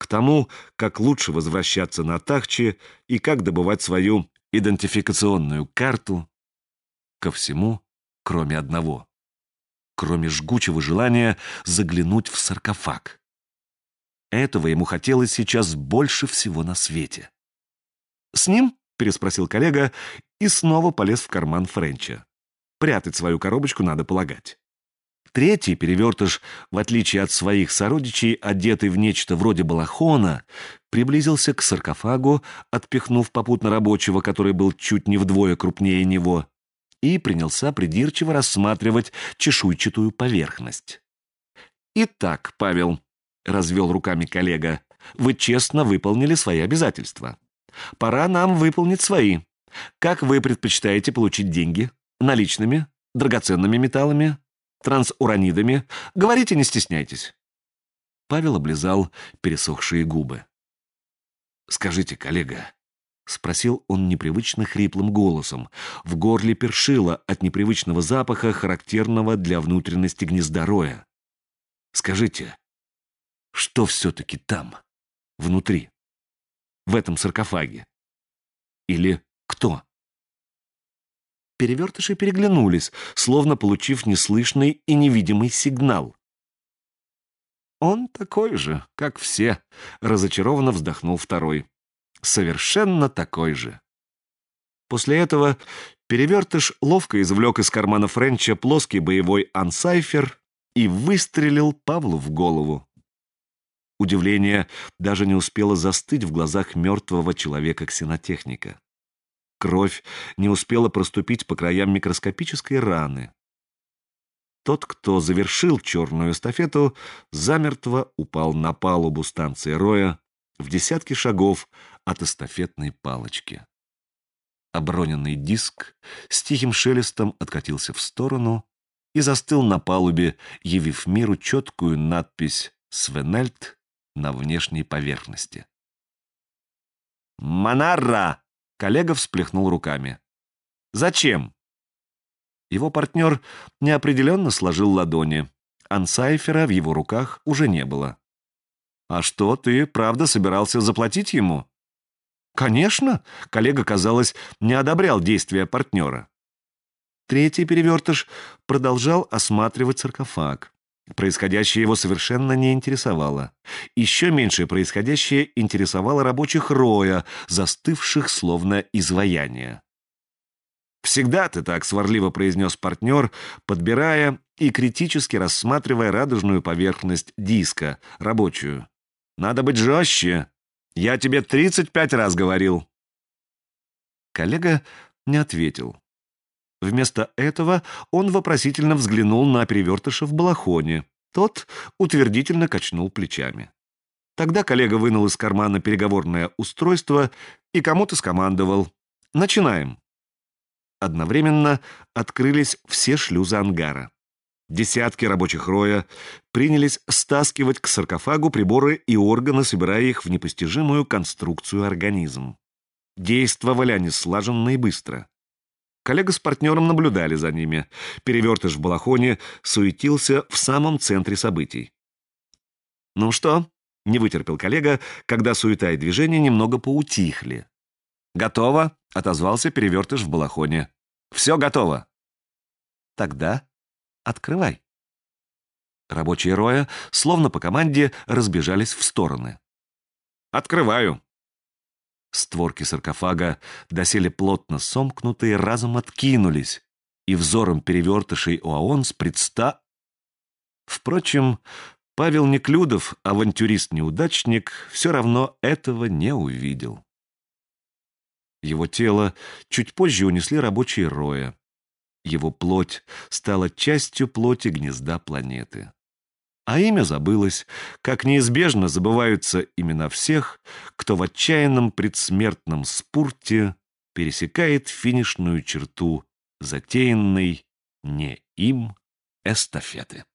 тому, как лучше возвращаться на Тахчи и как добывать свою идентификационную карту, ко всему, кроме одного, кроме жгучего желания заглянуть в саркофаг. Этого ему хотелось сейчас больше всего на свете. «С ним?» — переспросил коллега и снова полез в карман Френча. Прятать свою коробочку надо полагать. Третий перевертыш, в отличие от своих сородичей, одетый в нечто вроде балахона, приблизился к саркофагу, отпихнув попутно рабочего, который был чуть не вдвое крупнее него, и принялся придирчиво рассматривать чешуйчатую поверхность. «Итак, Павел», — развел руками коллега, — «вы честно выполнили свои обязательства. Пора нам выполнить свои. Как вы предпочитаете получить деньги? Наличными? Драгоценными металлами? Трансуранидами? Говорите, не стесняйтесь». Павел облизал пересохшие губы. «Скажите, коллега», — спросил он непривычно хриплым голосом. В горле першило от непривычного запаха, характерного для внутренности гнезда роя. «Скажите, что все-таки там, внутри, в этом саркофаге? Или кто?» Перевертыши переглянулись, словно получив неслышный и невидимый сигнал. «Он такой же, как все», — разочарованно вздохнул второй. «Совершенно такой же». После этого перевертыш ловко извлек из кармана Френча плоский боевой ансайфер и выстрелил Павлу в голову. Удивление даже не успело застыть в глазах мертвого человека-ксенотехника. Кровь не успела проступить по краям микроскопической раны. Тот, кто завершил черную эстафету, замертво упал на палубу станции Роя в десятки шагов от эстафетной палочки. Оброненный диск с тихим шелестом откатился в сторону и застыл на палубе, явив миру четкую надпись «Свенельд» на внешней поверхности. «Монарра!» — коллега всплеснул руками. «Зачем?» Его партнер неопределенно сложил ладони. Ансайфера в его руках уже не было. «А что, ты правда собирался заплатить ему?» «Конечно!» — коллега, казалось, не одобрял действия партнера. Третий перевертыш продолжал осматривать саркофаг. Происходящее его совершенно не интересовало. Еще меньше происходящее интересовало рабочих Роя, застывших словно изваяния. «Всегда ты так», — сварливо произнес партнер, подбирая и критически рассматривая радужную поверхность диска, рабочую. «Надо быть жестче. Я тебе 35 раз говорил». Коллега не ответил. Вместо этого он вопросительно взглянул на перевертыша в балахоне. Тот утвердительно качнул плечами. Тогда коллега вынул из кармана переговорное устройство и кому-то скомандовал: «Начинаем». Одновременно открылись все шлюзы ангара. Десятки рабочих Роя принялись стаскивать к саркофагу приборы и органы, собирая их в непостижимую конструкцию организм. Действовали они слаженно и быстро. Коллега с партнером наблюдали за ними. Перевертыш в балахоне суетился в самом центре событий. «Ну что?» — не вытерпел коллега, когда суета и движения немного поутихли. «Готово», — отозвался перевертыш в балахоне. «Все готово». «Тогда открывай». Рабочие Роя, словно по команде, разбежались в стороны. «Открываю». Створки саркофага, доселе плотно сомкнутые, разом откинулись, и взором перевертышей Уаонс Впрочем, Павел Неклюдов, авантюрист-неудачник, все равно этого не увидел. Его тело чуть позже унесли рабочие Роя. Его плоть стала частью плоти гнезда планеты. А имя забылось, как неизбежно забываются имена всех, кто в отчаянном предсмертном спурте пересекает финишную черту затеянной не им эстафеты.